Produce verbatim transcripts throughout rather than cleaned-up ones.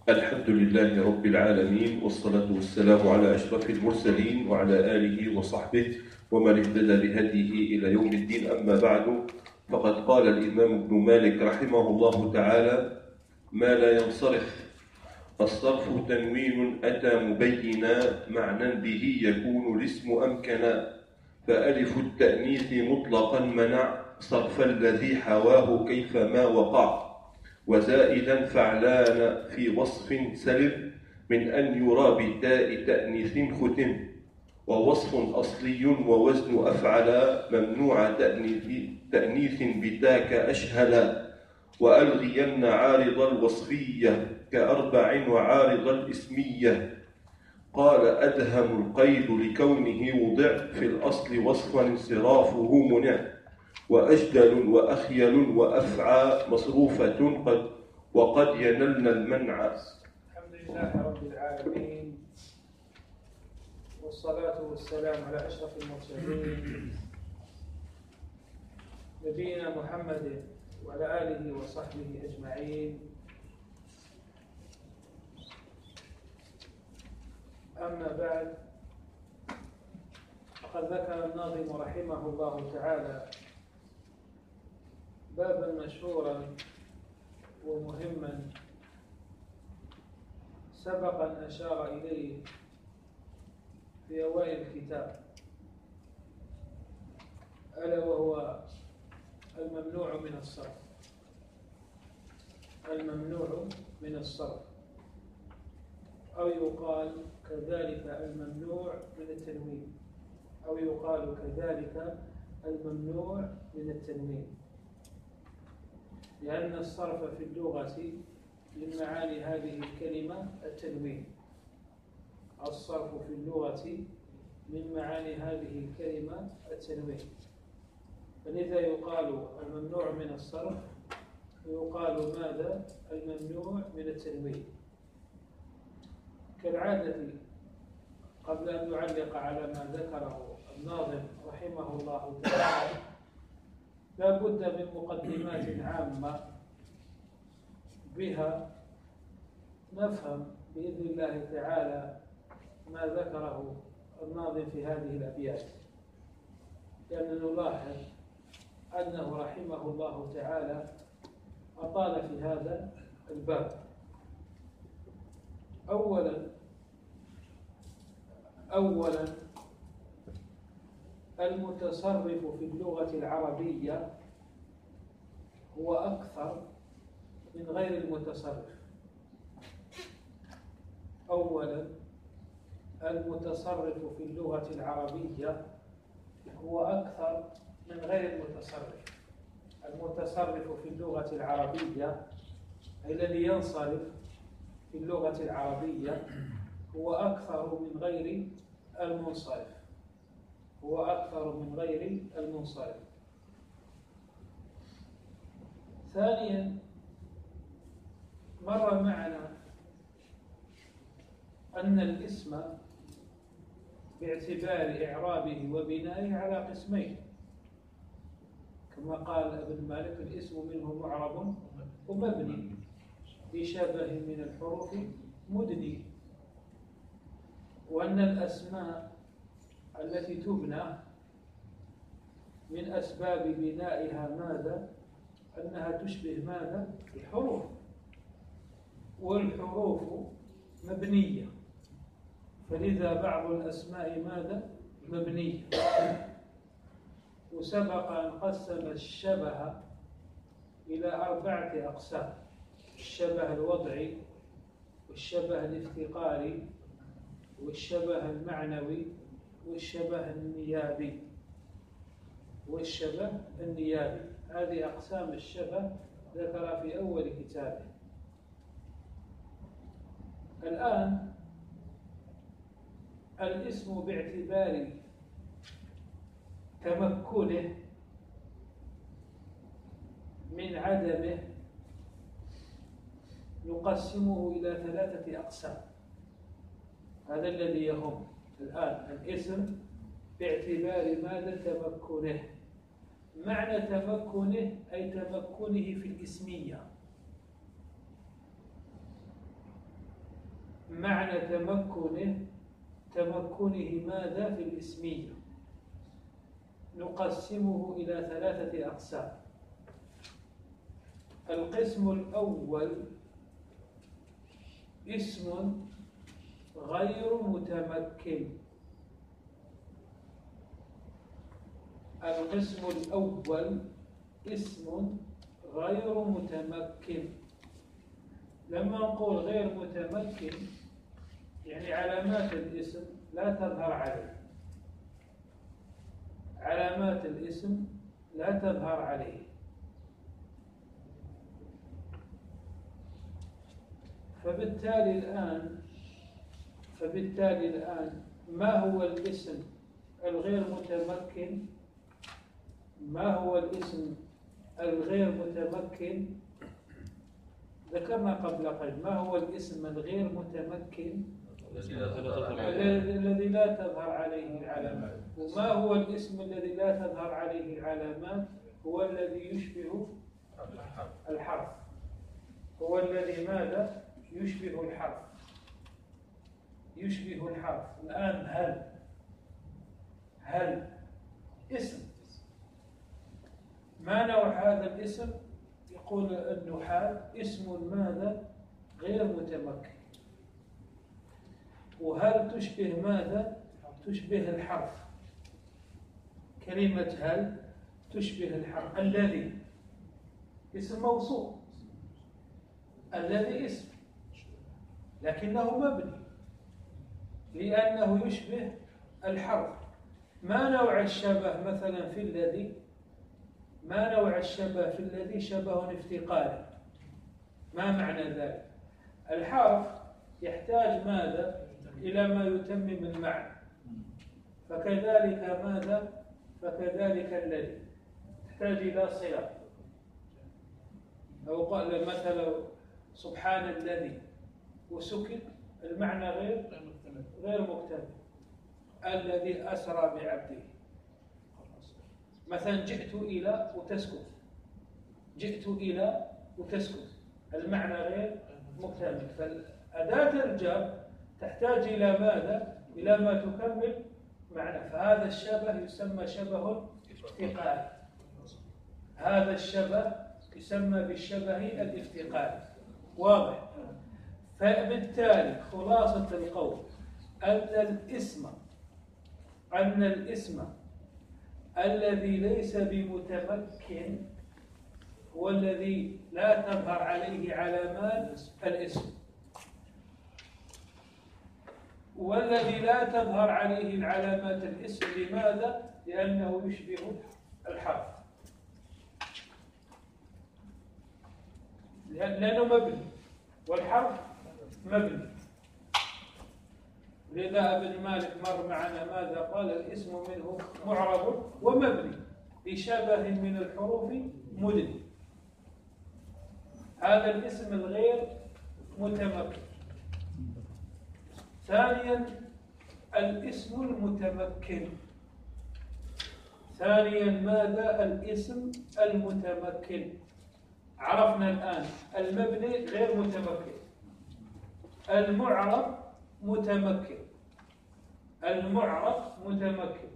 الحمد لله رب العالمين، والصلاة والسلام على أشرف المرسلين وعلى آله وصحبه ومن اهتدى بهديه إلى يوم الدين. أما بعد، فقد قال الإمام ابن مالك رحمه الله تعالى: ما لا ينصرف. الصرف تنوين أتى مبينا معنى به يكون الاسم أمكنا، فألف التأنيث مطلقا منع صرف الذي حواه كيفما وقع، وزائدا فعلان في وصف سلب من أن يرى بالتاء تأنيث ختم، ووصف أصلي ووزن أفعل ممنوع تأنيث بتاك أشهلا، وألغين عارض الوصفية كأربع وعارض الإسمية. قال: أدهم القيد لكونه وضع في الأصل وصفا انصرافه منع، وأجدل وأخيل وأفعى مصروفة قد وقد ينلن المنع. الحمد لله رب العالمين، والصلاة والسلام على أشرف المرسلين نبينا محمد وعلى آله وصحبه أجمعين. أما بعد، فقد ذكر الناظم رحمه الله تعالى بابا مشهورا ومهما سبق أن أشار إليه في أوائل الكتاب، ألا وهو الممنوع من الصرف. الممنوع من الصرف، أو يقال كذلك الممنوع من التنوين، أو يقال كذلك الممنوع من التنوين، لأن الصرف في اللغة من معاني هذه الكلمة التنوين. الصرف في اللغة من معاني هذه الكلمة التنوين، فلذا يقال الممنوع من الصرف، ويقال ماذا؟ الممنوع من التنوين. كالعادة، قبل أن نعلق على ما ذكره الناظم رحمه الله تعالى، لا بد من مقدمات عامة بها نفهم بإذن الله تعالى ما ذكره الناظم في هذه الأبيات، لأننا نلاحظ أنه رحمه الله تعالى أطال في هذا الباب. أولا أولا المتصرف في اللغة العربية هو أكثر من غير المتصرف. أولا المتصرف في اللغة العربية هو أكثر من غير المتصرف. المتصرف في اللغة العربية، أي الذي ينصرف في اللغة العربية، هو أكثر من غير المنصرف. هو أكثر من غير المنصرف. ثانيا، مر معنا أن الاسم باعتبار إعرابه وبنائه على قسمين، كما قال ابن مالك: الاسم منه معرب ومبني بشبه من الحروف مدني. وأن الأسماء التي تبنى من أسباب بنائها ماذا؟ أنها تشبه ماذا؟ الحروف، والحروف مبنية، فلذا بعض الأسماء ماذا؟ مبنية. وسبق أن قسم الشبه إلى أربعة أقسام: الشبه الوضعي، والشبه الافتقاري، والشبه المعنوي، والشبه النيابي. والشبه النيابي هذه أقسام الشبه ذكر في أول كتابه. الآن الاسم باعتبار تمكنه من عدمه نقسمه إلى ثلاثة أقسام. هذا الذي يهم الآن. الاسم باعتبار ماذا؟ تمكنه. معنى تمكنه أي تمكنه في الاسمية. معنى تمكنه تمكنه ماذا في الاسمية؟ نقسمه إلى ثلاثة أقسام. القسم الأول اسم غير متمكن. القسم الأول اسم غير متمكن. لما نقول غير متمكن يعني علامات الاسم لا تظهر عليه، علامات الاسم لا تظهر عليه. فبالتالي الآن فبالتالي الآن ما هو الاسم الغير متمكن؟ ما هو الاسم الغير متمكن؟ ذكرنا قبل قليل ما هو الاسم الغير متمكن الذي لا تظهر عليه العلامات. وما هو الاسم الذي لا تظهر عليه العلامات؟ هو الذي يشبه الحرف. هو الذي ماذا؟ يشبه الحرف. يشبه الحرف. الآن هل هل اسم. ما نوع هذا الاسم؟ يقول النحاة اسم ماذا؟ غير متمكن. وهل تشبه ماذا؟ تشبه الحرف. كلمة هل تشبه الحرف. الذي اسم موصوف، الذي اسم لكنه مبني لأنه يشبه الحرف. ما نوع الشبه مثلا في الذي؟ ما نوع الشبه في الذي؟ شبه افتقاري. ما معنى ذلك؟ الحرف يحتاج ماذا؟ إلى ما يتمم المعنى. فكذلك ماذا؟ فكذلك الذي يحتاج إلى صلة. لو قال مثلا سبحان الذي وسكت المعنى غير غير مكتمل. الذي أسرى بعبده مثلا جئت إلى وتسكت، جئت إلى وتسكت المعنى غير مكتمل. فأداة الجر تحتاج إلى ماذا؟ إلى ما تكمل معنى. فهذا الشبه يسمى شبه افتقاري. هذا الشبه يسمى بالشبه الافتقاري. واضح؟ فبالتالي خلاصة القول أن الاسم أن الاسم الذي ليس بمتمكن هو الذي لا تظهر عليه علامات الاسم، والذي لا تظهر عليه العلامات الاسم. لماذا؟ لأنه يشبه الحرف، لأنه مبني والحرف مبني. لذا ابن مالك مر معنا ماذا قال؟ الاسم منه معرب ومبني بشبه من الحروف مدني. هذا الاسم الغير متمكن. ثانيا الاسم المتمكن. ثانيا ماذا؟ الاسم المتمكن. عرفنا الآن المبني غير متمكن، المعرب متمكن، المعرب متمكن.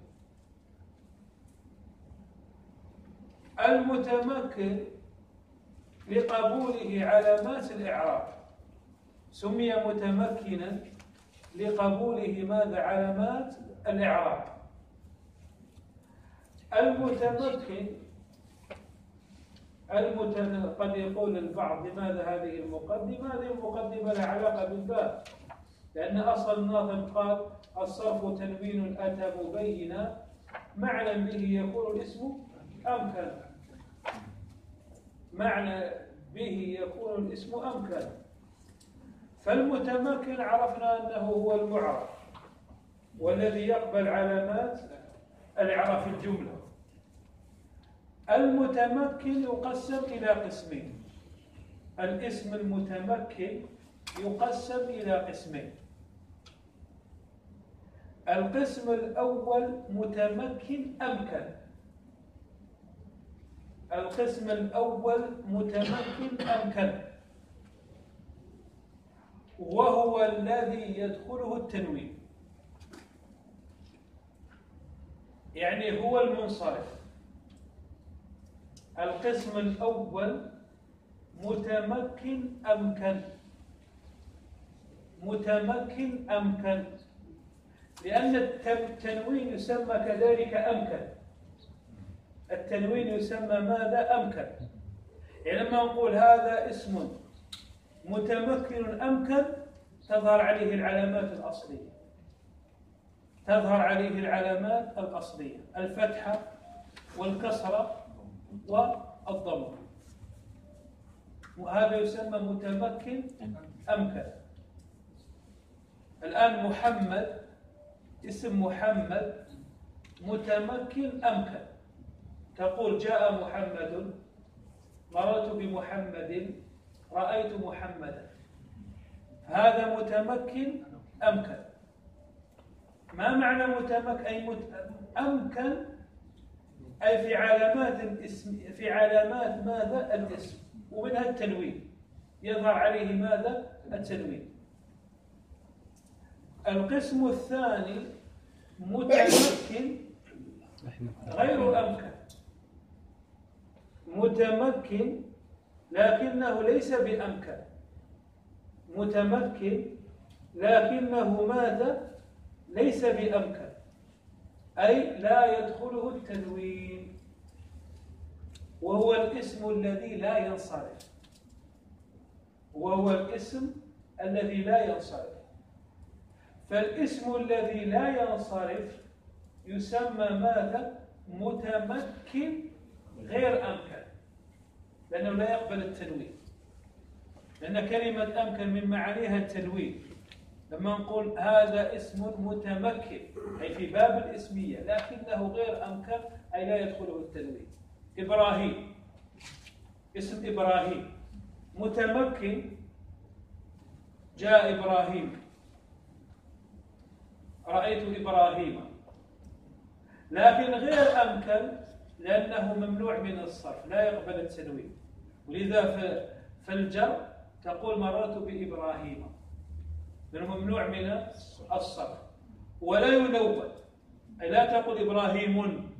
المتمكن لقبوله علامات الإعراب سمي متمكنا لقبوله ماذا؟ علامات الإعراب. المتمكن المتن... قد يقول البعض لماذا هذه المقدمة؟ هذه المقدمة لها علاقة بالباب، لأن أصل الناظم قال الصرف تنوين أتى مبينا معنى به يكون الاسم أمكن. معنى به يكون الاسم أمكن. فالمتمكن عرفنا أنه هو المعرب والذي يقبل علامات الإعراب في الجملة. المتمكن يقسم إلى قسمين. الاسم المتمكن يقسم إلى قسمين. القسم الأول متمكن أمكن. القسم الأول متمكن أمكن. وهو الذي يدخله التنوين، يعني هو المنصرف. القسم الأول متمكن أمكن، متمكن أمكن، لأن التنوين يسمى كذلك أمكن. التنوين يسمى ماذا؟ أمكن. يعني لما نقول هذا اسم متمكن أمكن تظهر عليه العلامات الأصلية، تظهر عليه العلامات الأصلية، الفتحة والكسرة والضمة، وهذا يسمى متمكن أمكن. الآن محمد، اسم محمد متمكن أمكن، تقول جاء محمد، مررت بمحمد، رأيت محمدا، هذا متمكن أمكن. ما معنى متمكن؟ أي مت... أمكن أي في علامات الاسم، في علامات ماذا؟ الاسم، ومنها التنوين، يظهر عليه ماذا؟ التنوين. القسم الثاني متمكن غير أمكن، متمكن لكنه ليس بأمكن، متمكن لكنه ماذا؟ ليس بأمكن، أي لا يدخله التنوين، وهو الاسم الذي لا ينصرف، وهو الاسم الذي لا ينصرف. فالاسم الذي لا ينصرف يسمى ماذا؟ متمكن غير أمكن، لأنه لا يقبل التنوين، لأن كلمة أمكن من معانيها التنوين. لما نقول هذا اسم متمكن أي في باب الاسمية لكنه غير أمكن أي لا يدخله التنوين. إبراهيم، اسم إبراهيم متمكن، جاء إبراهيم، رأيت إبراهيم، لكن غير أمكن لأنه ممنوع من الصرف، لا يقبل التنوين. ولذا في الجر تقول مررت بإبراهيم، لأنه ممنوع من الصرف. ولا يلون، أي لا تقل إبراهيم،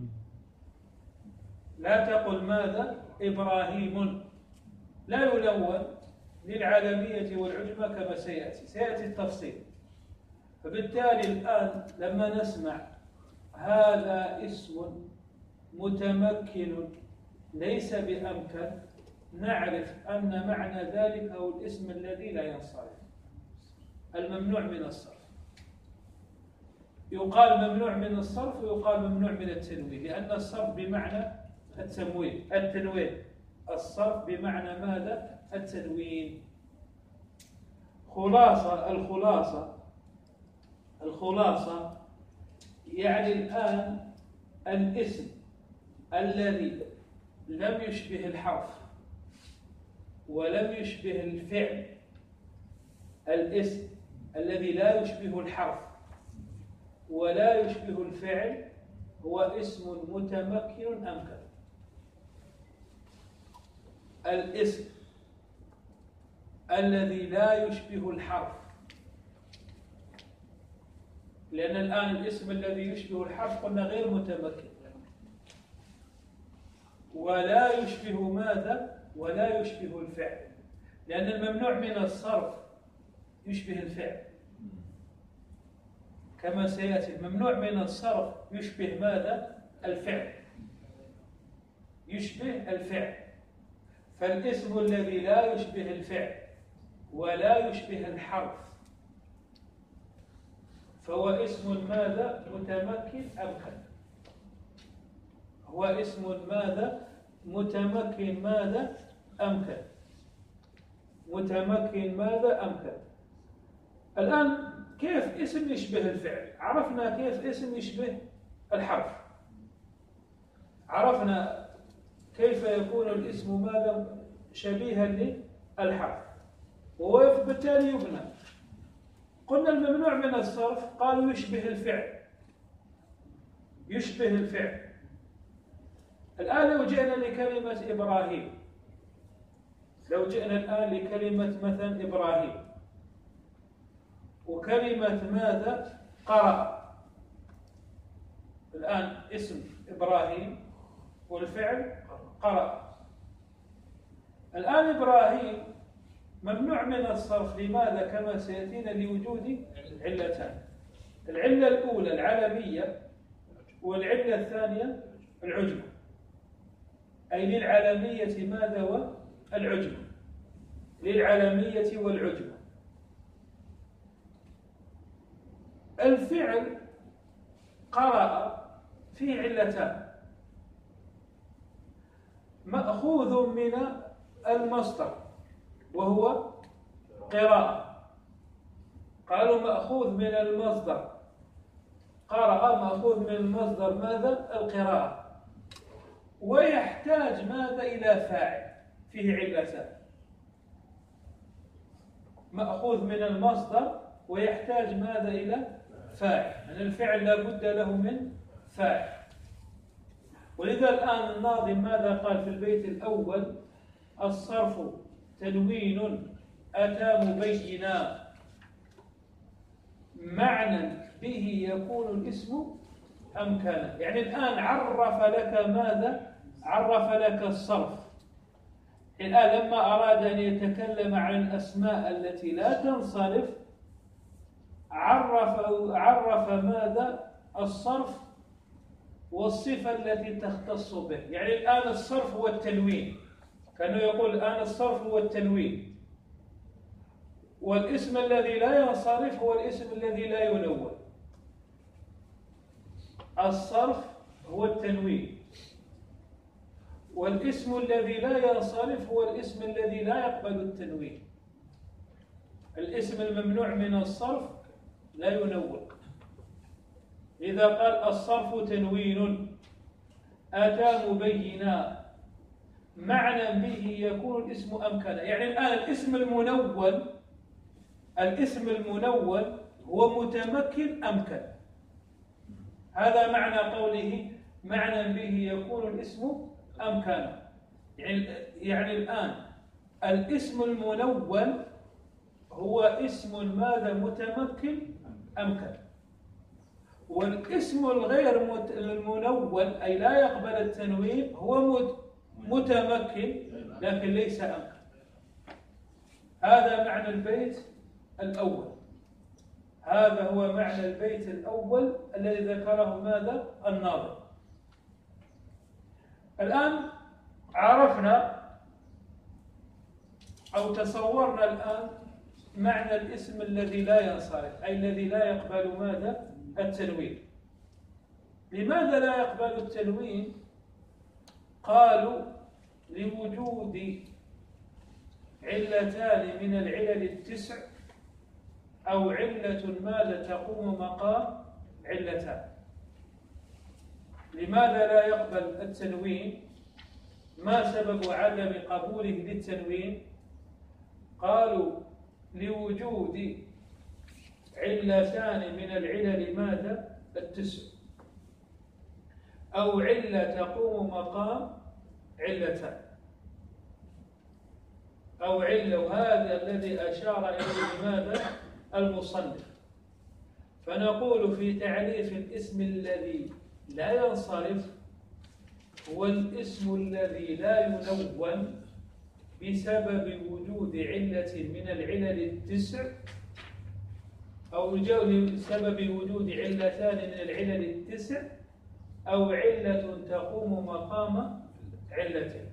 لا تقل ماذا؟ إبراهيم، لا يلون للعالمية والعجمة كما سيأتي، سيأتي التفصيل. فبالتالي الآن لما نسمع هذا اسم متمكن ليس بأمكن، نعرف أن معنى ذلك هو الاسم الذي لا ينصرف، الممنوع من الصرف. يقال ممنوع من الصرف ويقال ممنوع من التنوين، لأن الصرف بمعنى التموين، التنوين، الصرف بمعنى ماذا؟ التنوين. خلاصة، الخلاصة الخلاصة يعني الآن الاسم الذي لم يشبه الحرف ولم يشبه الفعل، الاسم الذي لا يشبه الحرف ولا يشبه الفعل هو اسم متمكن أمكن. الاسم الذي لا يشبه الحرف، لأن الآن الاسم الذي يشبه الحرف قلنا غير متمكن، ولا يشبه ماذا؟ ولا يشبه الفعل، لأن الممنوع من الصرف يشبه الفعل كما سيأتي. الممنوع من الصرف يشبه ماذا؟ الفعل، يشبه الفعل. فالاسم الذي لا يشبه الفعل ولا يشبه الحرف فهو اسم ماذا؟ متمكن أمكن، هو اسم ماذا؟ متمكن ماذا؟ أمكن، متمكن ماذا؟ أمكن. الآن كيف اسم يشبه الفعل؟ عرفنا كيف اسم يشبه الحرف، عرفنا كيف يكون الاسم ماذا؟ شبيها للحرف، وهو بالتالي يبنى. قلنا الممنوع من الصرف قالوا يشبه الفعل، يشبه الفعل. الآن لو جئنا لكلمة إبراهيم، لو جئنا الآن لكلمة مثلا إبراهيم، وكلمة ماذا؟ قرأ. الآن اسم إبراهيم والفعل قرأ. الآن إبراهيم ممنوع من الصرف. لماذا؟ كما سيأتينا لوجود علتان. العلة الأولى العلمية، والعلة الثانية العجمة، أي للعلمية ماذا؟ والعجمة. للعلمية والعجمة. الفعل قرأ فيه علتان، مأخوذ من المصدر وهو قراءة. قالوا مأخوذ من المصدر، قرأ مأخوذ من المصدر ماذا؟ القراءة. ويحتاج ماذا؟ إلى فاعل، فيه علتان، مأخوذ من المصدر ويحتاج ماذا؟ إلى فاعل. يعني الفعل لا بد له من فاعل. ولذا الآن الناظم ماذا قال في البيت الأول؟ الصرف تنوين أتى مبينا معنى به يكون الاسم أمكانا. يعني الآن عرف لك ماذا؟ عرف لك الصرف. الآن لما أراد أن يتكلم عن الأسماء التي لا تنصرف عرف عرف ماذا؟ الصرف والصفة التي تختص به. يعني الآن الصرف هو التنوين، كانه يقول الآن الصرف هو التنوين، والاسم الذي لا ينصرف هو الاسم الذي لا ينون. الصرف هو التنوين، والاسم الذي لا ينصرف هو الاسم الذي لا يقبل التنوين. الاسم الممنوع من الصرف لا ينون. إذا قال الصرف تنوين أتى مبينا معنى به يكون الاسم أمكنا. يعني الآن الاسم المنون، الاسم المنون هو متمكن أمكن. هذا معنى قوله معنى به يكون الاسم أمكنا. يعني, يعني الآن الاسم المنون هو اسم ماذا؟ متمكن أمكن. والاسم الغير المنون أي لا يقبل التنوين هو متمكن لكن ليس أمكن. هذا معنى البيت الأول. هذا هو معنى البيت الأول الذي ذكره ماذا؟ الناظم. الآن عرفنا أو تصورنا الآن معنى الاسم الذي لا ينصرف، أي الذي لا يقبل ماذا؟ التنوين. لماذا لا يقبل التنوين؟ قالوا لوجود علتان من العلل التسع أو علة ماذا تقوم مقام علتان. لماذا لا يقبل التنوين؟ ما سبب عدم قبوله للتنوين؟ قالوا لوجود علتان من العلل ماذا؟ التسع أو علة تقوم مقام علتان أو علة. وهذا الذي أشار إليه ماذا؟ المصنف. فنقول في تعريف الاسم الذي لا ينصرف هو الاسم الذي لا ينون بسبب وجود علة من العلل التسع أو بسبب وجود علتان من العلل التسع أو علة تقوم مقام علتين.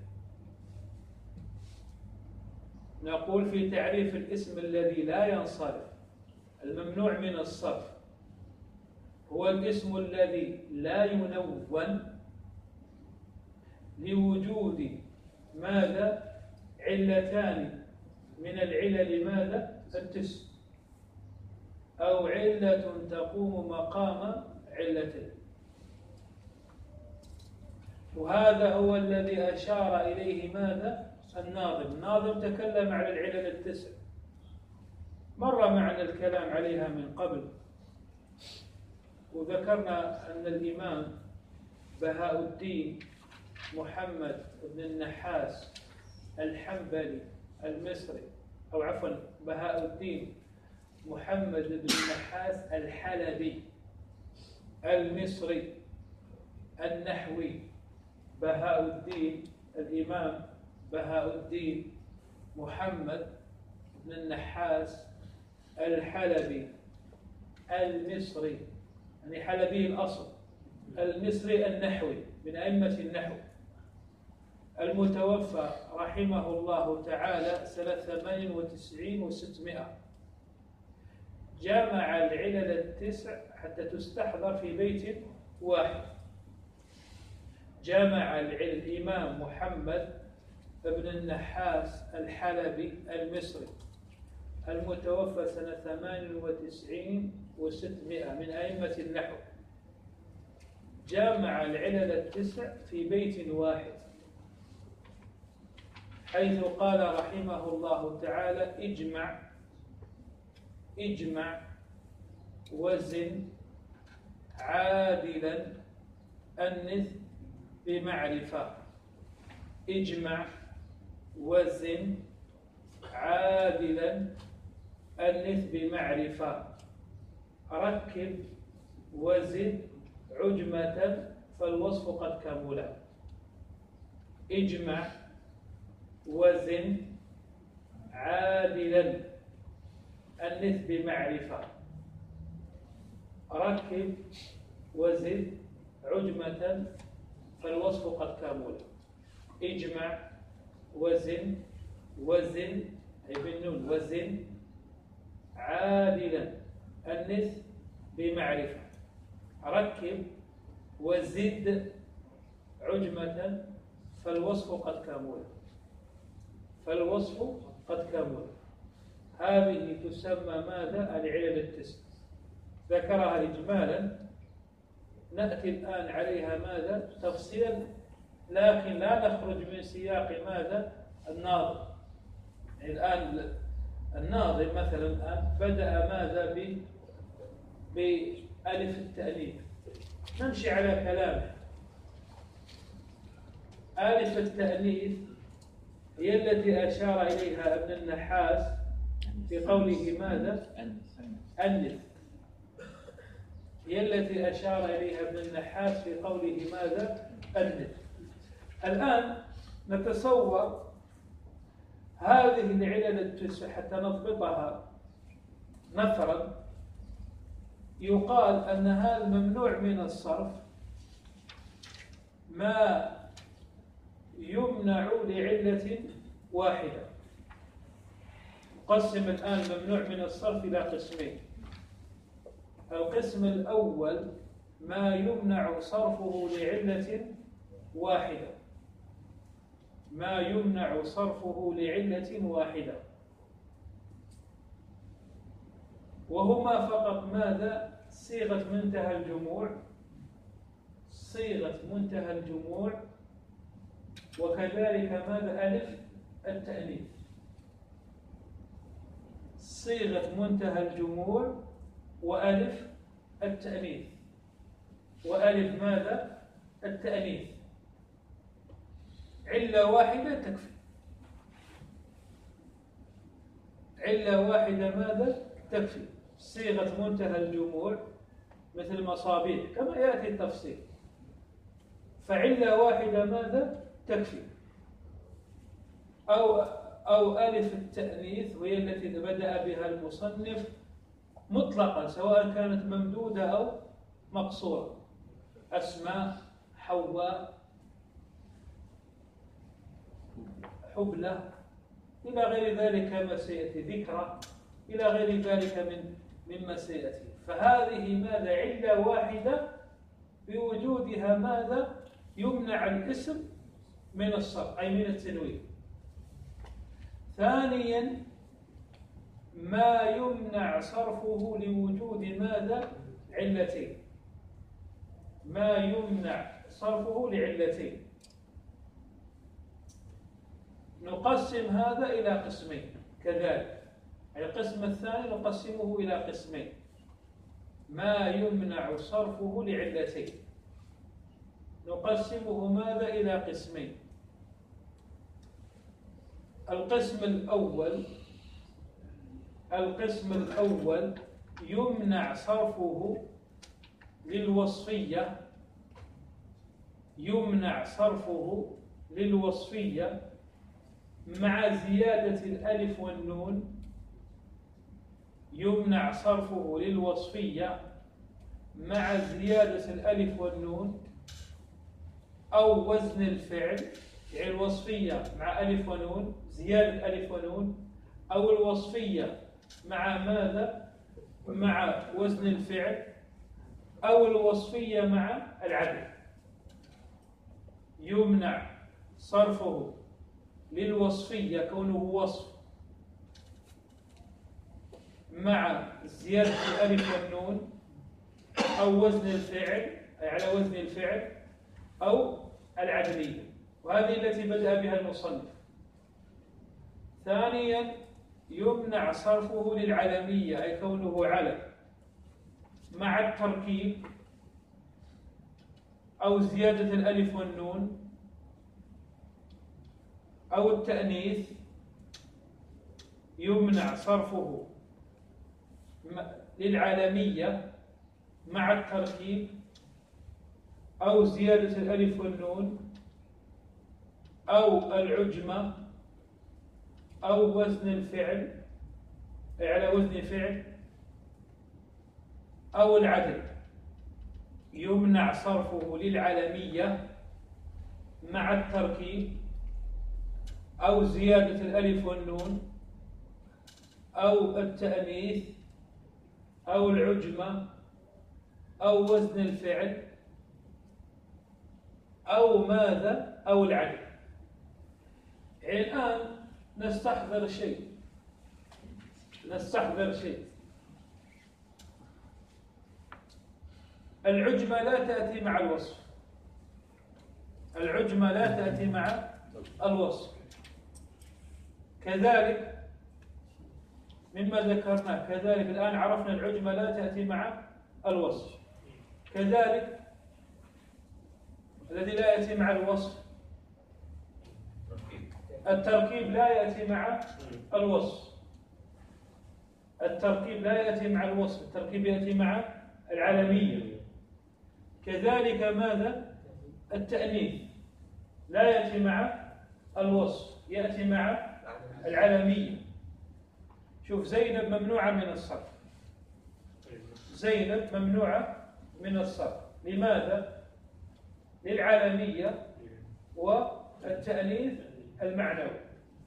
نقول في تعريف الاسم الذي لا ينصرف الممنوع من الصرف هو الاسم الذي لا ينون لوجود ماذا؟ علتان من العلل ماذا؟ التسع أو علة تقوم مقام علتين. وهذا هو الذي أشار إليه ماذا؟ الناظم. الناظم تكلم على العلل التسع، مر معنا الكلام عليها من قبل، وذكرنا أن الإمام بهاء الدين محمد بن النحاس الحنبلي المصري، أو عفوا بهاء الدين محمد بن النحاس الحلبي المصري النحوي بهاء الدين الإمام بهاء الدين محمد بن النحاس الحلبي المصري، يعني حلبي الأصل، المصري النحوي من أئمة النحو، المتوفى رحمه الله تعالى سنة ثمان وتسعين وستمائة. جامع العلل التسع حتى تستحضر في بيت واحد. جامع الإمام محمد بن النحاس الحلبي المصري المتوفى سنة ثمان وتسعين وستمائة من أئمة النحو. جامع العلل التسع في بيت واحد، حيث قال رحمه الله تعالى: اجمع اجمع وزن عادلا أنث بمعرفة. اجمع وزن عادلا أنث بمعرفة. ركب وزن عجمة فالوصف قد كمل. اجمع وزن عادلا أنث بمعرفة. ركب وزن عجمة فالوصف قد كمل. اجمع وزن وزن أي بالنون وزن عادلا أنث بمعرفة. ركب وزد عجمة فالوصف قد كمل. فالوصف قد كمل. هذه تسمى ماذا؟ العلل التسع، ذكرها إجمالا، نأتي الآن عليها ماذا؟ تفصيلا، لكن لا نخرج من سياق ماذا؟ الناظم. يعني الآن الناظم مثلا الآن بدأ ماذا؟ ب بألف التأليف، نمشي على كلامه. ألف التأليف هي التي أشار إليها ابن النحاس في قوله ماذا؟ أنث. هي التي أشار إليها ابن النحاس في قوله ماذا؟ أنث. الآن نتصور هذه العلل التسع حتى نضبطها نفرا. يقال أن هذا ممنوع من الصرف ما يمنع لعلة واحدة. قسم الآن ممنوع من الصرف إلى قسمين. القسم الأول ما يمنع صرفه لعلة واحدة، ما يمنع صرفه لعلة واحدة، وهما فقط ماذا؟ صيغة منتهى الجموع، صيغة منتهى الجموع، وكذلك ماذا؟ ألف التأنيث. صيغة منتهى الجموع وألف التأنيث، وألف ماذا؟ التأنيث. علة واحدة تكفي، علة واحدة ماذا؟ تكفي. صيغة منتهى الجموع مثل مصابيح كما يأتي التفصيل، فعلة واحدة ماذا؟ تكفي. أو أو ألف التأنيث وهي التي بدأ بها المصنف مطلقا سواء كانت ممدودة أو مقصورة. أسماء، حواء، حبلة، إلى غير ذلك ما سيأتي، ذكرى، إلى غير ذلك من مما سيأتي. فهذه ماذا؟ علة واحدة بوجودها ماذا؟ يمنع الاسم من الصرف أي من التنوين. ثانيا ما يمنع صرفه لوجود ماذا؟ علتين. ما يمنع صرفه لعلتين. نقسم هذا إلى قسمين كذلك. القسم الثاني نقسمه إلى قسمين. ما يمنع صرفه لعلتين نقسمه ماذا؟ إلى قسمين. القسم الأول القسم الأول يمنع صرفه للوصفية يمنع صرفه للوصفية مع زيادة الألف والنون يمنع صرفه للوصفية مع زيادة الألف والنون أو وزن الفعل، يعني الوصفية مع ألف ونون، زيادة ألف ونون، أو الوصفية مع ماذا؟ مع وزن الفعل، أو الوصفية مع العدل. يمنع صرفه للوصفية كونه وصف مع زيادة الألف والنون أو وزن الفعل، أي على وزن الفعل، أو العدلية، وهذه التي بدأ بها المصنف. ثانيا يمنع صرفه للعلمية، أي كونه علم مع التركيب أو زيادة الألف والنون أو التأنيث. يمنع صرفه للعلمية مع التركيب أو زيادة الألف والنون أو العجمة أو وزن الفعل، أي على وزن فعل، أو العدل. يمنع صرفه للعلمية مع التركيب أو زيادة الألف والنون أو التأنيث أو العجمة أو وزن الفعل أو ماذا؟ أو العدل. يعني الآن نستحضر شيء نستحضر شيء العجمة لا تأتي مع الوصف العجمة لا تأتي مع الوصف. كذلك مما ذكرناه، كذلك الآن عرفنا العجمة لا تأتي مع الوصف. كذلك الذي لا يأتي مع الوصف التركيب لا يأتي مع الوصف التركيب لا يأتي مع الوصف التركيب يأتي مع العلمية. كذلك ماذا؟ التأنيث لا يأتي مع الوصف، يأتي مع العلمية. شوف، زينب ممنوعة من الصرف زينب ممنوعة من الصرف. لماذا؟ للعلمية والتأنيث المعنوي،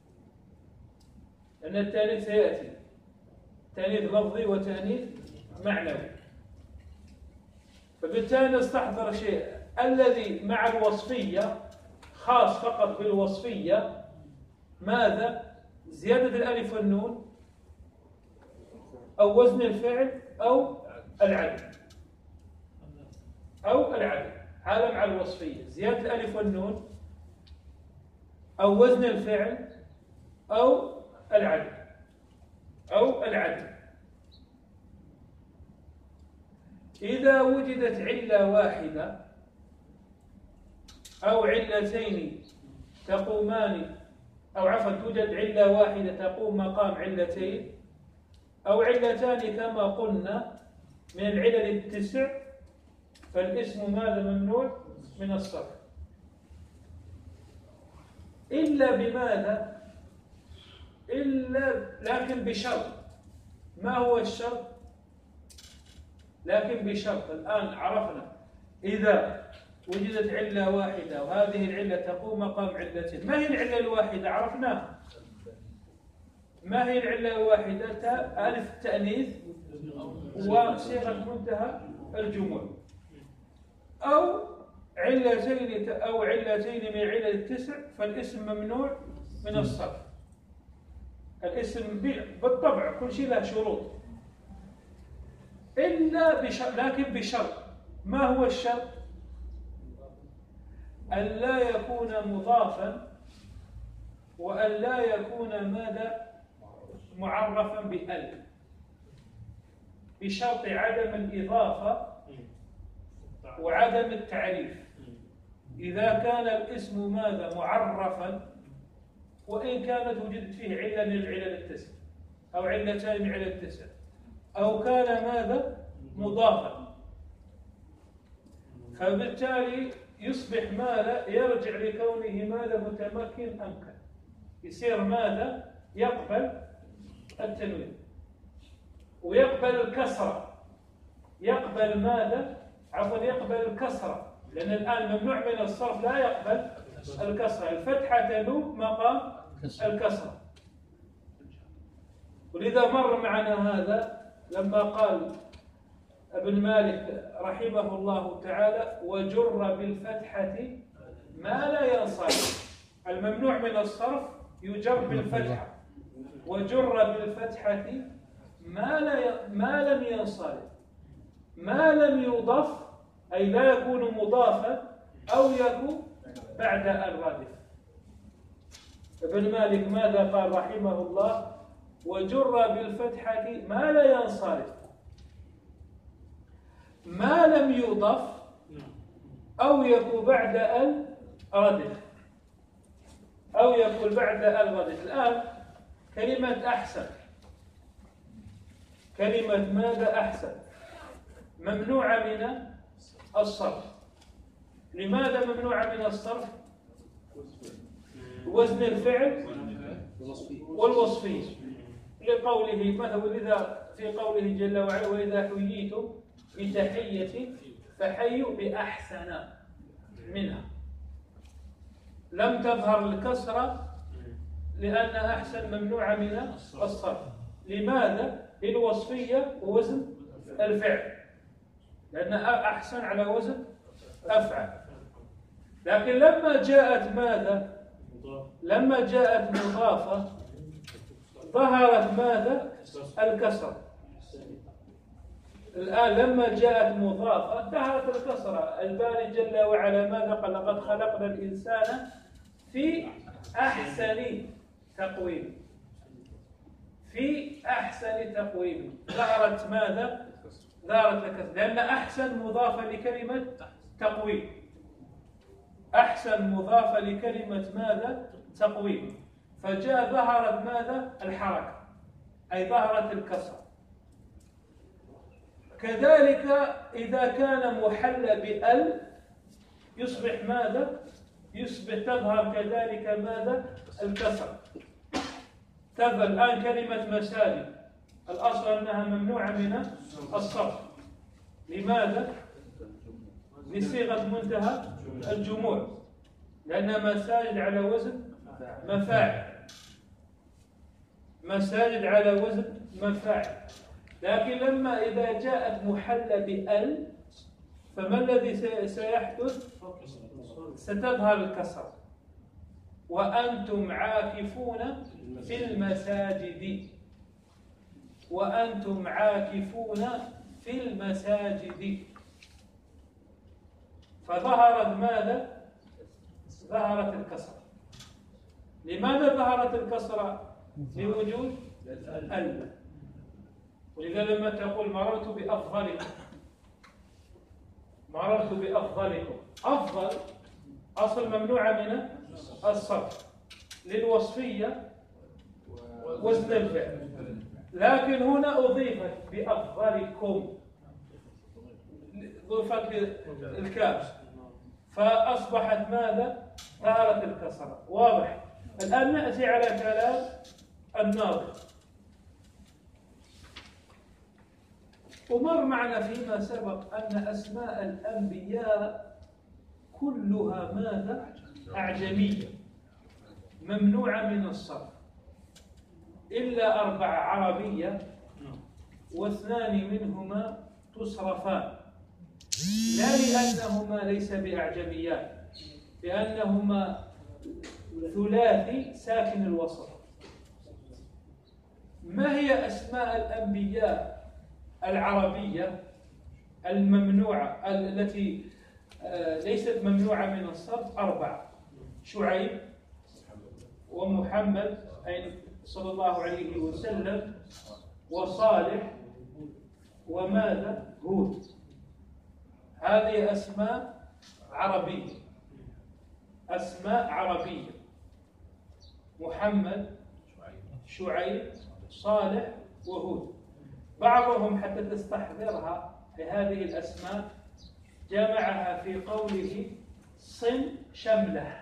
لأن التأنيث سيأتي تأنيث لفظي وتأنيث معنوي. فبالتالي نستحضر شيء الذي مع الوصفية خاص فقط بالوصفية، ماذا؟ زيادة الألف والنون أو وزن الفعل أو العدل أو العدل هذا مع الوصفية، زيادة الألف والنون أو وزن الفعل أو العدل أو العدل. إذا وجدت علة واحدة أو علتين تقومان، أو عفوا توجد علة واحدة تقوم مقام علتين أو علتان كما قلنا من العلل التسع، فالاسم ماذا؟ ممنوع من الصرف. إلا بماذا؟ إلا لكن بشرط. ما هو الشرط؟ لكن بشرط. الآن عرفنا إذا وجدت علة واحدة وهذه العلة تقوم مقام علتين. ما هي العلة الواحدة؟ عرفناها. ما هي العلة الواحدة؟ ألف التأنيث وصيغة منتهى الجموع، أو علتين أو علتين من علل التسع، فالاسم ممنوع من الصرف. الاسم بالطبع كل شيء له شروط، إلا بشرط، لكن بشرط. ما هو الشرط؟ أن لا يكون مضافا وأن لا يكون ماذا؟ معرفا بأل، بشرط عدم الإضافة وعدم التعريف. إذا كان الاسم ماذا؟ معرفا، وإن كانت وجدت فيه علة من العلل التسع، أو علتان من علة التسع، أو كان ماذا مضافا، فبالتالي يصبح ماذا يرجع لكونه ماذا متمكن أمكن، يصير ماذا يقبل التنوين ويقبل الكسرة، يقبل ماذا عفوا يقبل الكسرة، لأن الآن ممنوع من الصرف لا يقبل الكسرة، الفتحة تنوب مقام الكسرة. ولذا مر معنا هذا لما قال ابن مالك رحمه الله تعالى وجر بالفتحة ما لا ينصرف، الممنوع من الصرف يجر بالفتحة، وجر بالفتحة ما لا ما لم ينصرف، ما لم يضف أي لا يكون مضافا أو يكون بعد الردف. ابن مالك ماذا قال رحمه الله؟ وجر بالفتحة ما لا ينصرف، ما لم يضف أو يكون بعد الردف، أو يكون بعد الردف. الآن كلمة أحسن، كلمة ماذا أحسن ممنوعة من الصرف. لماذا ممنوعة من الصرف؟ وزن الفعل والوصفي، لقوله مثلا لذا في قوله جل وعلا وإذا حييتم بتحية فحيوا بأحسن منها. لم تظهر الكسرة لأن أحسن ممنوعة من الصرف. لماذا؟ للوصفية ووزن الفعل، لأن أحسن على وزن أفعل. لكن لما جاءت ماذا؟ لما جاءت مضافة ظهرت ماذا؟ الكسرة. الآن لما جاءت مضافة ظهرت الكسرة. الباري جل وعلا ماذا قال؟ لقد خلقنا الإنسان في أحسن تقويم، في أحسن تقويم. ظهرت ماذا؟ ظهرت الكسرة، لأن أحسن مضافة لكلمة تقويم، أحسن مضافة لكلمة ماذا؟ تقويم. فجاء ظهرت ماذا؟ الحركة، أي ظهرت الكسرة. كذلك إذا كان محل بأل يصبح ماذا؟ يصبح تظهر كذلك ماذا؟ الكسرة. تظهر الآن كلمة مساجد الأصل أنها ممنوعة من الصرف. لماذا؟ لصيغة منتهى الجموع، لأن مساجد على وزن مفاعل، مساجد على وزن مفاعل. لكن لما إذا جاءت محل بأل فما الذي سيحدث؟ ستظهر الكسرة. وأنتم عاكفون في المساجد، وأنتم عاكفون في المساجد. فظهرت ماذا؟ ظهرت الكسرة. لماذا ظهرت الكسرة؟ لوجود ال. ولذا لما تقول مررت بأفضلكم، مررت بأفضلكم، أفضل أصل ممنوعة من الصرف للوصفية وزن الفعل، لكن هنا أضيفت بأفضلكم، ضيفت الكاف، فأصبحت ماذا؟ ظهرت الكسرة. واضح؟ الآن نأتي على كلام الناظم. ومر معنا فيما سبق أن أسماء الأنبياء كلها ماذا؟ أعجمية ممنوعة من الصرف، إلا أربع عربية، واثنان منهما تصرفان، لا لأنهما ليس بأعجميات، لأنهما ثلاثي ساكن الوسط. ما هي أسماء الأنبياء العربية الممنوعة التي ليست ممنوعة من الصرف؟ أربعة: شعيب، ومحمد أي صلى الله عليه وسلم، وصالح، وماذا؟ هود. هذه أسماء عربية، أسماء عربية: محمد، شعيب، صالح وهود. بعضهم حتى تستحضرها في هذه الأسماء جمعها في قوله صن شمله،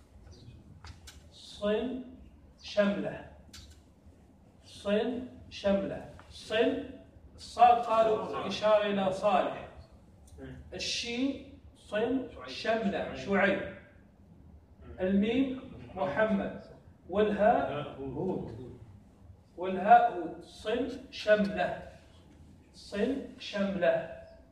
صن شمله، صن شمله. صن الصاد قالوا إشارة إلى صالح، الشين صن شمله شعيب، الميم محمد، والهاء هود، والهاء هود. صن شمله، صن شمله.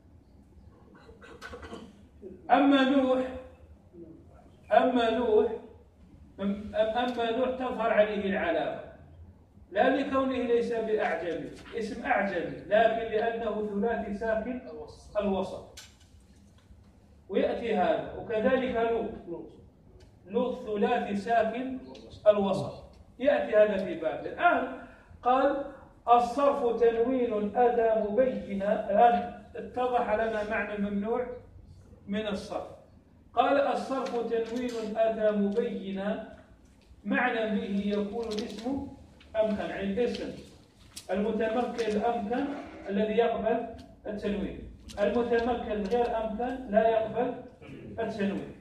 أما نوح أما نوح أما نوح تظهر عليه العلامة، لا لكونه ليس بأعجمي، اسم أعجمي، لكن لأنه ثلاثي ساكن الوسط، ويأتي هذا. وكذلك لوط، لوط ثلاثي ساكن الوسط، يأتي هذا في باب. الآن قال الصرف تنوين أتى مبينا. الآن اتضح لنا معنى الممنوع من الصرف. قال الصرف تنوين أتى مبينا، معنى به يكون الاسم أمكن، عن الاسم المتمكن الأمكن الذي يقبل التنوين، المتمكن غير أمكن لا يقبل التنوين.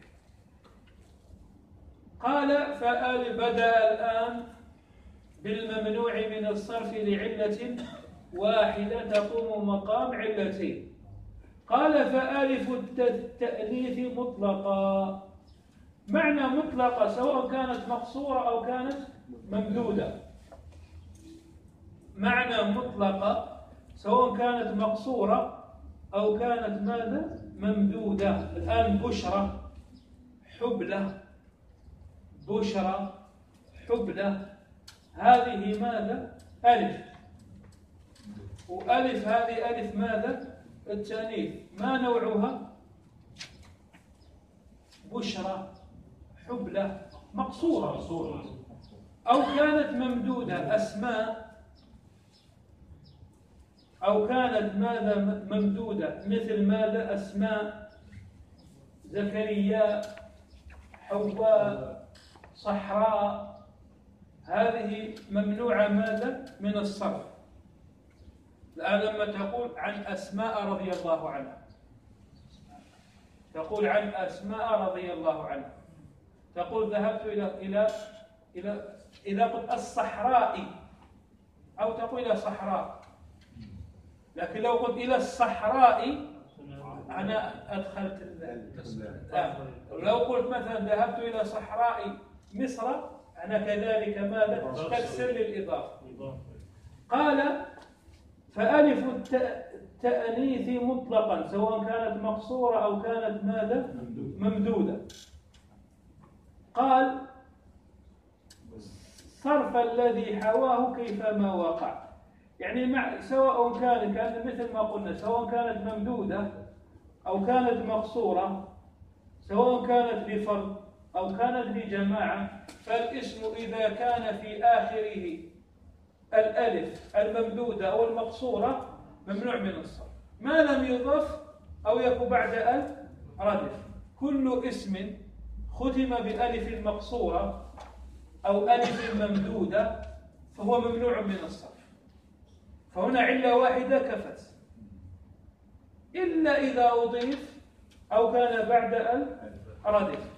قال فآل بدأ الآن بالممنوع من الصرف لعلة واحدة تقوم مقام علتين. قال فآلف التأليف مطلقا، معنى مطلقة سواء كانت مقصورة أو كانت ممدودة. معنى مطلقة سواء كانت مقصورة أو كانت ماذا؟ ممدودة. الآن بشرى، حبلة، بشرى، حبلة، هذه ماذا؟ ألف، وألف هذه ألف ماذا؟ التانيث. ما نوعها؟ بشرى، حبلة، مقصورة أو كانت ممدودة، أسماء، أو كانت ماذا؟ ممدودة، مثل ماذا؟ أسماء، زكريا، حواء، صحراء، هذه ممنوعة ماذا؟ من الصرف. الآن لما تقول عن أسماء رضي الله عنها، تقول عن أسماء رضي الله عنها، تقول ذهبت إلى إلى إلى إذا قلت الصحراء، أو تقول إلى صحراء. لكن لو قلت إلى الصحراء أنا أدخلت الآن. لو قلت مثلا ذهبت إلى صحراء مصر، أنا كذلك ماذا؟ تكسر للإضافة. قال فألف التأنيث مطلقا سواء كانت مقصورة أو كانت ماذا؟ ممدودة. قال صرف الذي حواه كيفما وقع، يعني مع سواء كان كان مثل ما قلنا، سواء كانت ممدودة أو كانت مقصورة، سواء كانت لفرد أو كانت لجماعة، فالاسم إذا كان في آخره الألف الممدودة أو المقصورة ممنوع من الصرف، ما لم يضف أو يكون بعد ألف ردف. كل اسم ختم بألف مقصورة أو ألف ممدودة فهو ممنوع من الصرف. فهنا علة واحدة كفت، إلا إذا أضيف أو كان بعد ألف ردف.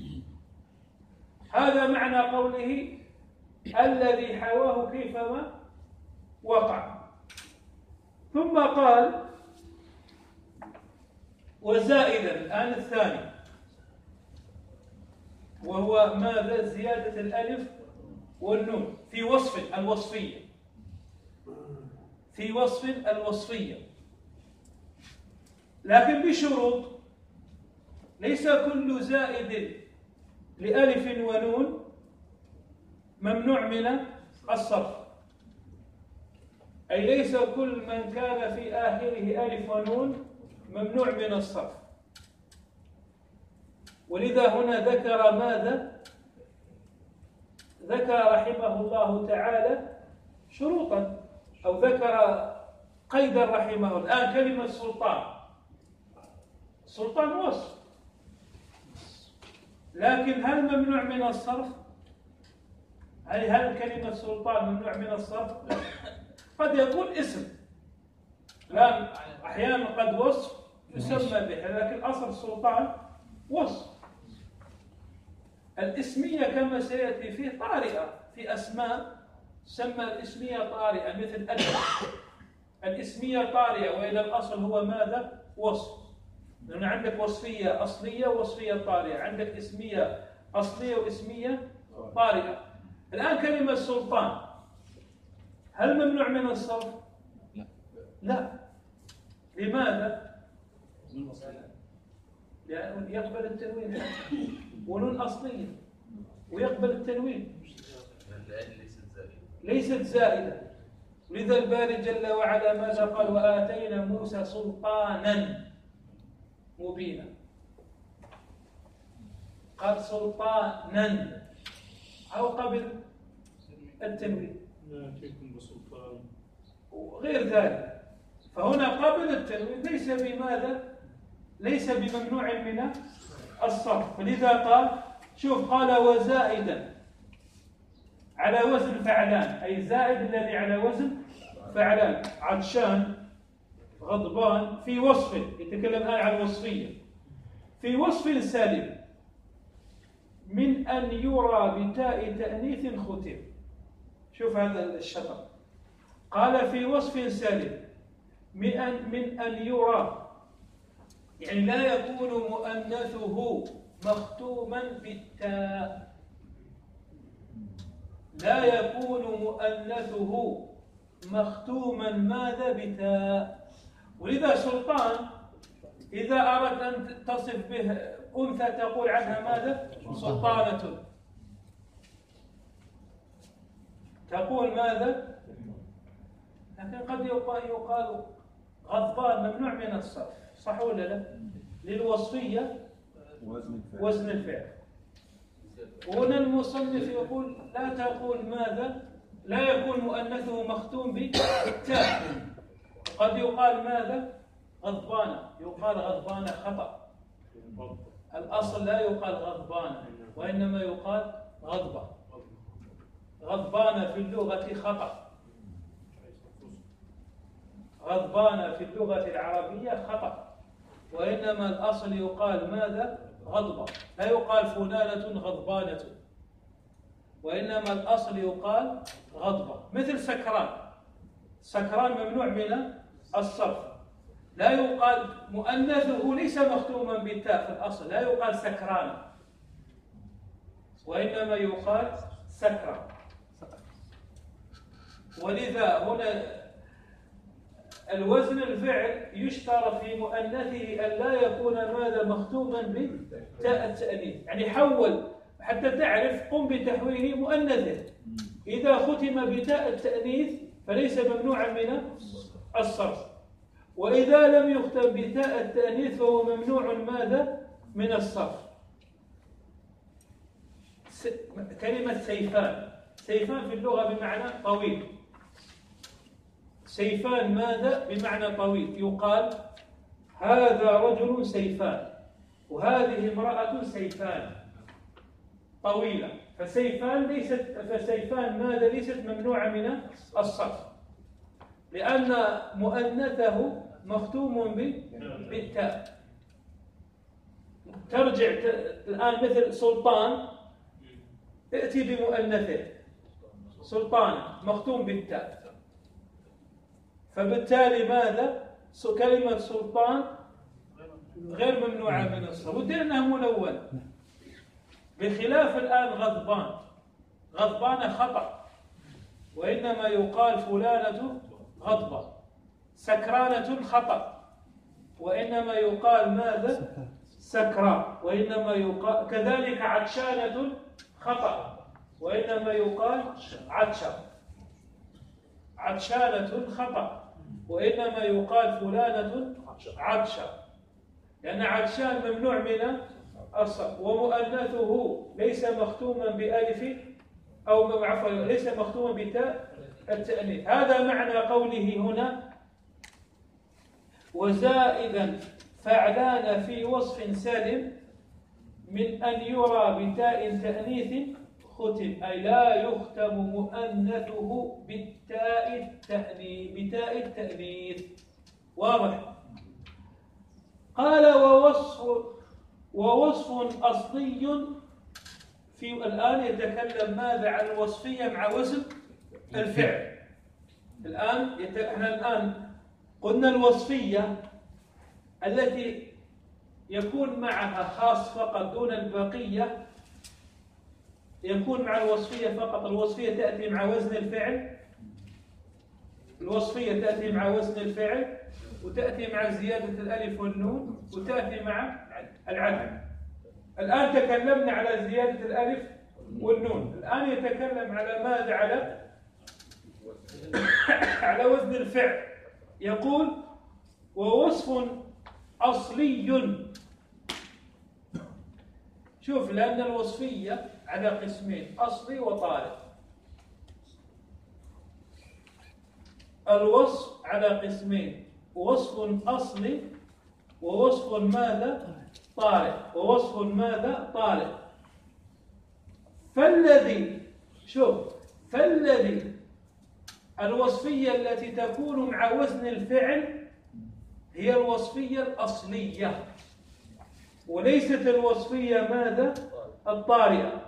هذا معنى قوله الذي حواه كيفما وقع. ثم قال وزائدا، الآن الثاني، وهو ماذا؟ زيادة الألف والنون في وصف الوصفية، في وصف الوصفية، لكن بشروط. ليس كل زائد لألف ونون ممنوع من الصرف، أي ليس كل من كان في آخره ألف ونون ممنوع من الصرف. ولذا هنا ذكر ماذا؟ ذكر رحمه الله تعالى شروطا، أو ذكر قيدا رحمه. الآن كلمة سلطان، سلطان وصف، لكن هل ممنوع من الصرف؟ هل هل كلمة سلطان ممنوع من الصرف؟ قد يكون اسم، الآن أحيانا قد وصف يسمى به، لكن أصل السلطان وصف. الاسمية كما سيأتي فيه طارئة، في أسماء سمى الاسمية طارئة مثل أدب. الاسمية طارئة وإلى الأصل هو ماذا؟ وصف. لأن عندك وصفية أصلية ووصفية طارئة، عندك اسمية أصلية واسمية طارئة. الآن كلمة سلطان هل ممنوع من الصرف؟ لا. لا. لماذا؟ لأنه يقبل التنوين ونون أصلية ويقبل التنوين، ليست زائدة. لذا الباري جل وعلا ماذا قال؟ وآتينا موسى سلطانا مبينا. قال سلطانا أو قبل التنوين نأتيكم بسلطان وغير ذلك. فهنا قبل التنوين ليس بماذا؟ ليس بممنوع من الصرف. فلذا قال شوف قال وزائدا على وزن فعلان، أي زائد الذي على وزن فعلان. عطشان غضبان في وصف، يتكلم الآن عن الوصفية، في وصف سالم من أن يرى بتاء تأنيث ختم. شوف هذا الشطر، قال في وصف سالم من أن, من أن يرى، يعني لا يكون مؤنثه مختوما بالتاء، لا يكون مؤنثه مختوما ماذا؟ بتاء. ولذا سلطان إذا أردت أن تصف به أنثى تقول عنها ماذا؟ سلطانة. تقول ماذا؟ لكن قد يقال غضبان ممنوع من الصرف، صح ولا لا؟ للوصفية وزن الفعل. وهنا المصنف يقول لا تقول ماذا؟ لا يكون مؤنثه مختوم بالتاء. قد يقال ماذا؟ غضبانة، يقال غضبانة خطأ. الأصل لا يقال غضبانة وإنما يقال غضبة. غضبانة في اللغة خطأ، غضبانة في اللغة العربية خطأ، وإنما الأصل يقال ماذا؟ غضبة. لا يقال فلانة غضبانة، وإنما الأصل يقال غضبة. مثل سكران، سكران ممنوع من الصرف، لا يقال مؤنثه ليس مختوما بالتاء في الأصل، لا يقال سكران وإنما يقال سكران. ولذا هنا الوزن الفعل يشترط في مؤنثه أن لا يكون ماذا؟ مختوما بتاء التأنيث. يعني حول حتى تعرف، قم بتحويل مؤنثه. إذا ختم بتاء التأنيث فليس ممنوعا من الصرف، وإذا لم يختم بتاء التأنيث فهو ممنوع ماذا؟ من الصرف. كلمة سيفان، سيفان في اللغة بمعنى طويل. سيفان ماذا؟ بمعنى طويل. يقال هذا رجل سيفان وهذه امرأة سيفان، طويلة. فسيفان ليست فسيفان ماذا؟ ليست ممنوعة من الصرف، لأن مؤنثه مختوم بالتاء. ترجع الآن مثل سلطان، ائتي بمؤنثه سلطان مختوم بالتاء، فبالتالي ماذا؟ كلمة سلطان غير ممنوعة من الصرف، ودي أنها منونة. بخلاف الآن غضبان، غضبان خطأ وإنما يقال فلانة غضبة. سكرانة خطأ وإنما يقال ماذا؟ سكران، وإنما يقال كذلك. عطشانة خطأ وإنما يقال عطشة. عطشانة خطأ وإنما يقال فلانة عطشة، لأن عطشان ممنوع من الصرف، ومؤنثه ليس مختوما بألف أو عفوا ليس مختوما بتاء التأنيث. هذا معنى قوله هنا وزائدا فعلان في وصف سالم من أن يرى بتاء تأنيث ختم أي لا يختم مؤنثه بالتاء التأنيث بتاء التأنيث. واضح؟ قال ووصف ووصف أصلي في الآن يتكلم ماذا عن الوصفية مع وزن الفعل. الآن يت... احنا الآن قلنا الوصفية التي يكون معها خاص فقط دون البقية، يكون مع الوصفية فقط. الوصفية تأتي مع وزن الفعل، الوصفية تأتي مع وزن الفعل، وتأتي مع زيادة الألف والنون، وتأتي مع العدد. الآن تكلمنا على زيادة الألف والنون، الآن يتكلم على ماذا؟ على على وزن الفعل. يقول ووصف أصلي. شوف، لأن الوصفية على قسمين، أصلي وطارئ. الوصف على قسمين، وصف أصلي ووصف ماذا؟ طارئ. ووصف ماذا؟ طارئ. فالذي شوف فالذي الوصفية التي تكون مع وزن الفعل هي الوصفية الأصلية، وليست الوصفية ماذا؟ الطارئة.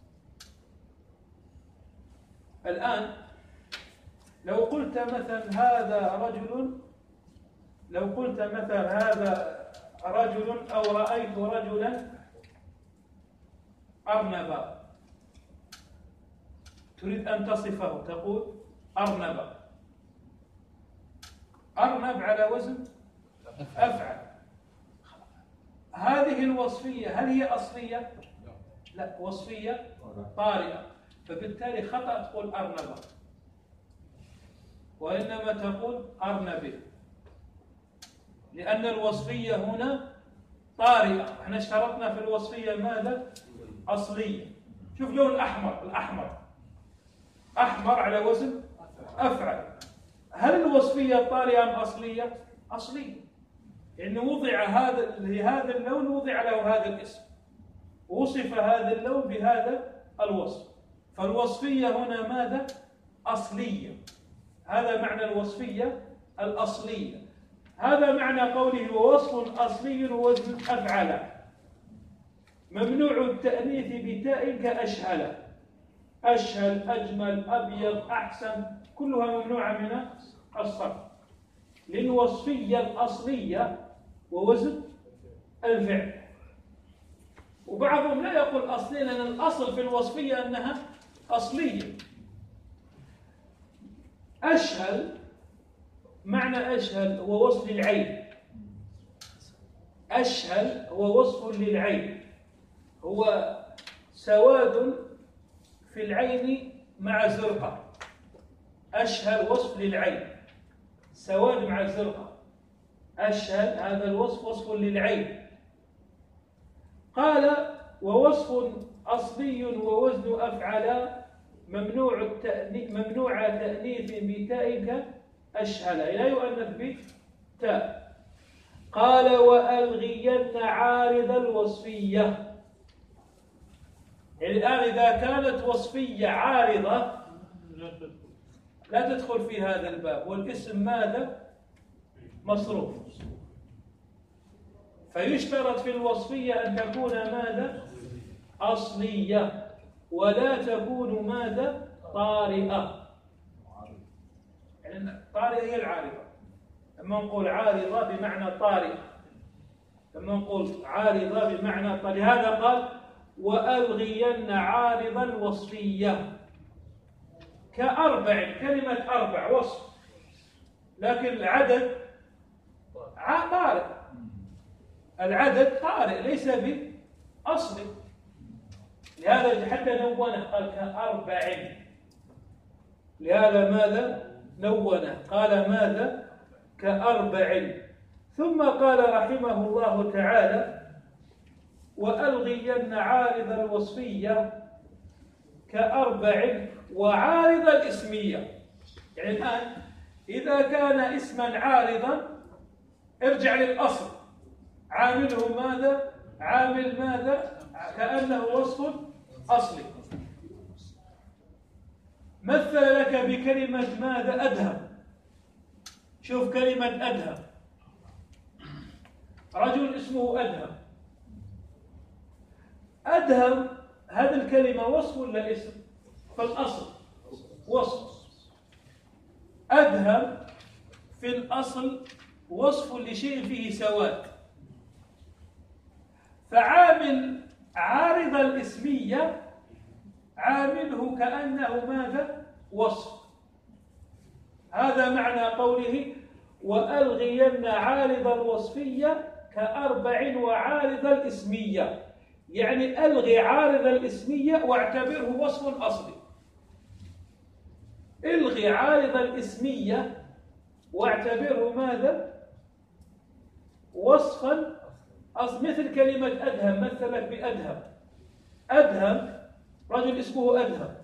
الآن لو قلت مثلا هذا رجل، لو قلت مثلا هذا رجل أو رأيت رجلا أرنبا، تريد أن تصفه تقول أرنبا. أرنب على وزن أفعل. هذه الوصفية هل هي أصلية؟ لا، وصفية طارئة، فبالتالي خطأ تقول أرنبا، وإنما تقول أرنبي، لأن الوصفية هنا طارئة. احنا اشترطنا في الوصفية ماذا؟ أصلية. شوف لون الأحمر، الأحمر أحمر على وزن أفعل. هل الوصفية طارئة أم أصلية؟ أصلية، لأنه وضع هذا لهذا اللون وضع له هذا الاسم، ووصف هذا اللون بهذا الوصف، فالوصفية هنا ماذا؟ أصلية. هذا معنى الوصفية الأصلية. هذا معنى قوله ووصف أصلي ووزن أفعل ممنوع التأنيث بتاء كأشهل. أشهل، أجمل، أبيض، أحسن، كلها ممنوعة من الصرف للوصفية الأصلية ووزن الفعل. وبعضهم لا يقول أصلية، لأن الأصل في الوصفية أنها أصلية. أشهل، معنى أشهل هو وصف للعين. أشهل هو وصف للعين، هو سواد في العين مع زرقة. أشهل وصف للعين، سواد مع زرقة. أشهل هذا الوصف وصف للعين. قال ووصف أصلي ووزن أفعل ممنوع التأنيث ممنوع تأنيث بتاء أشهل، لا يؤنث بتاء. قال وألغين عارض الوصفية. يعني الآن إذا كانت وصفية عارضة لا تدخل في هذا الباب، والاسم ماذا؟ مصروف. فيشترط في الوصفية أن تكون ماذا؟ أصلية، ولا تكون ماذا؟ طارئة. يعني طارئة هي العارضة. لما نقول عارضة بمعنى طارئة، لما نقول عارضة بمعنى طارئة. لهذا قال وألغين عارض الوصفية كأربع. كلمة أربع وصف، لكن العدد طارئ. العدد طارئ ليس بأصل، لهذا حتى نونه قال كأربع. لهذا ماذا نونه؟ قال ماذا؟ كأربع. ثم قال رحمه الله تعالى وألغين عارض الوصفية كأربع وعارض الاسمية. يعني الآن إذا كان اسما عارضا ارجع للأصل، عامله ماذا؟ عامل ماذا؟ كأنه وصف أصلي. مثل لك بكلمة ماذا؟ أدهم. شوف كلمة أدهم، رجل اسمه أدهم. أدهم هذه الكلمة وصف ولا اسم؟ فالأصل وصف. أدهم في الأصل وصف لشيء فيه سواد، فعامل عارض الاسمية عامله كأنه ماذا؟ وصف. هذا معنى قوله وألغين عارض الوصفية كأربع وعارض الاسمية، يعني ألغي عارض الاسمية واعتبره وصف أصلي. الغي عارض الاسمية واعتبره ماذا؟ وصفا أصل. مثل كلمة أدهم، مثلك بأدهم. أدهم رجل اسمه أدهم.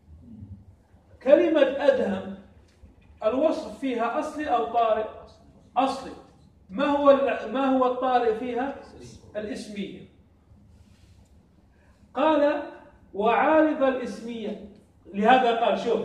كلمة أدهم الوصف فيها أصلي أو طارئ؟ أصلي. ما هو ما هو الطارئ فيها؟ الاسمية. قال وعارض الاسمية، لهذا قال شوف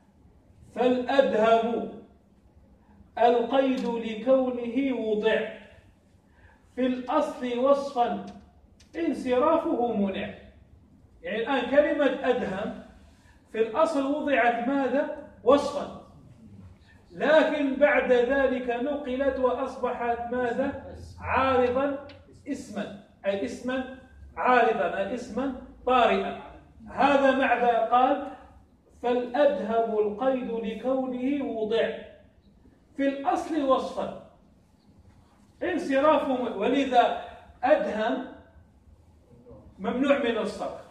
فالأدهم القيد لكونه وضع في الأصل وصفا انصرافه منع. يعني الآن كلمة أدهم في الأصل وضعت ماذا؟ وصفا، لكن بعد ذلك نقلت وأصبحت ماذا؟ عارضا اسما، أي اسما عارضا، أي اسما طارئا. هذا معنى قال فالأدهم القيد لكونه وضع في الأصل وصفا انصرافه. ولذا أدهم ممنوع من الصرف.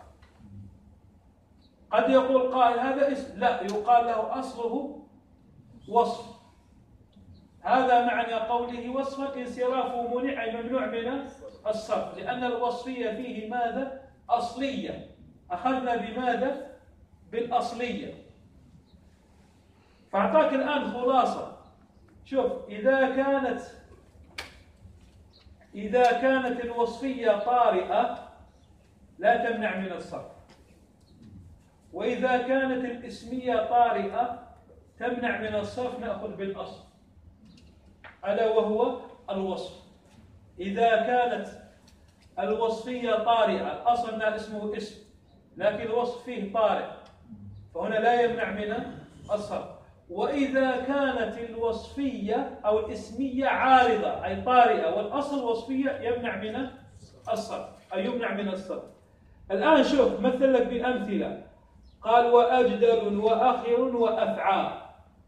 قد يقول قائل هذا اسم، لا، يقال له أصله وصف. هذا معنى قوله وصفا انصرافه منع، أي ممنوع من الصرف، لأن الوصفية فيه ماذا؟ أصلية. أخذنا بماذا؟ بالأصلية. فأعطاك الآن خلاصة. شوف إذا كانت إذا كانت الوصفية طارئة لا تمنع من الصرف، وإذا كانت الاسمية طارئة تمنع من الصرف. نأخذ بالأصل ألا وهو الوصف. إذا كانت الوصفية طارئة، الأصل أنها اسمه اسم لكن الوصف فيه طارئ، فهنا لا يمنع من الصرف. وإذا كانت الوصفية أو الاسمية عارضة أي طارئة والأصل وصفية يمنع من الصرف، أي يمنع من الصرف. الآن شوف مثل لك بأمثلة. قال وأجدل وأخر وأفعال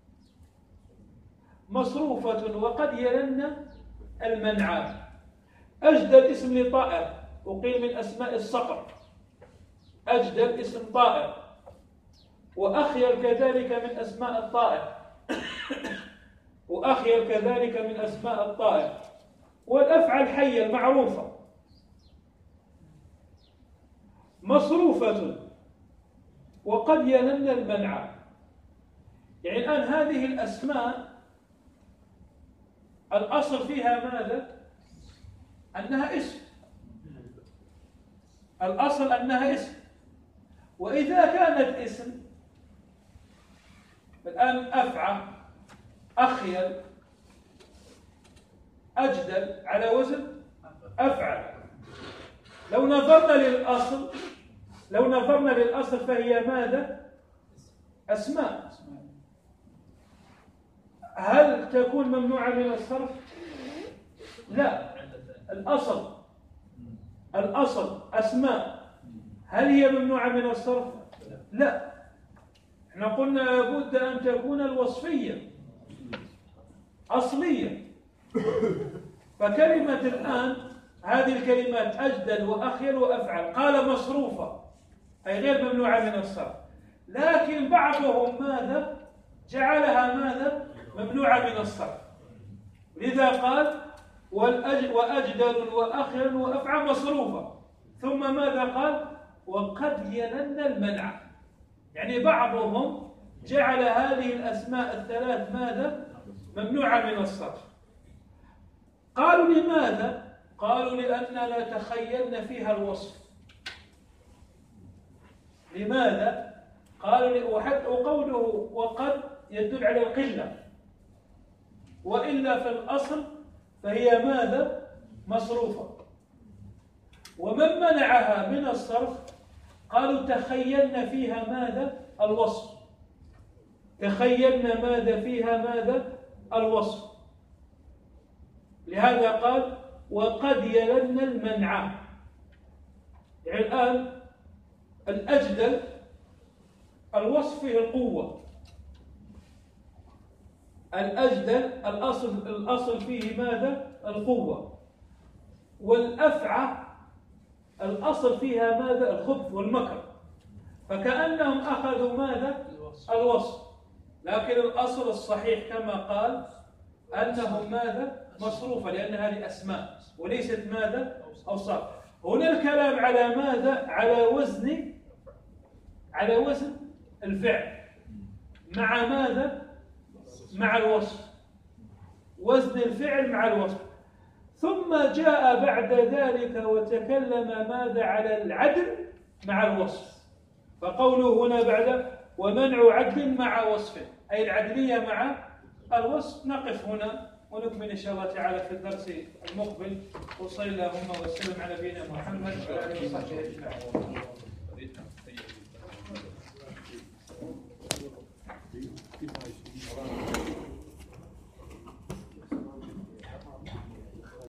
مصروفة وقد يلن المنعان. أجدل اسم لطائر وقيل من أسماء الصقر، أجدل اسم طائر، وأخير كذلك من أسماء الطائر، وأخير كذلك من أسماء الطائر. والأفعال حية المعروفة مصروفة وقد يلن المنع. يعني الآن هذه الأسماء الأصل فيها ماذا؟ أنها اسم، الأصل أنها اسم. وإذا كانت اسم الآن أفعى، أخيل، أجدل على وزن أفعل. لو نظرنا للأصل لو نظرنا للأصل فهي ماذا؟ أسماء. هل تكون ممنوعة من الصرف؟ لا. الأصل الأصل أسماء، هل هي ممنوعة من الصرف؟ لا. احنا قلنا لابد أن تكون الوصفية أصلية. فكلمة الآن هذه الكلمات أجدل وأخيل وأفعل قال مصروفة أي غير ممنوعة من الصرف، لكن بعضهم ماذا؟ جعلها ماذا؟ ممنوعة من الصرف. لذا قال وأجدل وأخيل وأفعل مصروفة، ثم ماذا قال؟ وقد يلن المنع. يعني بعضهم جعل هذه الأسماء الثلاث ماذا؟ ممنوعة من الصرف. قالوا لماذا؟ قالوا لأننا تخيلنا فيها الوصف. لماذا؟ قال وحتى وقوله وقد يدل على القلة، وإلا في الأصل فهي ماذا؟ مصروفة. ومن منعها من الصرف قالوا تخيلنا فيها ماذا؟ الوصف. تخيلنا ماذا فيها ماذا؟ الوصف. لهذا قال وقد يلن المنع. يعني الآن الأجدل الوصف فيه القوة، الأجدل الأصل الأصل فيه ماذا؟ القوة. والأفعى الأصل فيها ماذا؟ الخبث والمكر. فكأنهم أخذوا ماذا؟ الوصف. لكن الأصل الصحيح كما قال أنهم ماذا؟ مصروفة، لأن هذه أسماء وليست ماذا؟ أوصاف. هنا الكلام على ماذا؟ على وزن على وزن الفعل مع ماذا؟ مع الوصف. وزن الفعل مع الوصف. ثم جاء بعد ذلك وتكلم ماذا؟ على العدل مع الوصف. فقوله هنا بعد ومنع عدل مع وصف، أي العدلية مع الوصف. نقف هنا ونكمل إن شاء الله تعالى في الدرس المقبل. وصلى اللهم وسلم على نبينا محمد وعلى آله وصحبه أجمعين.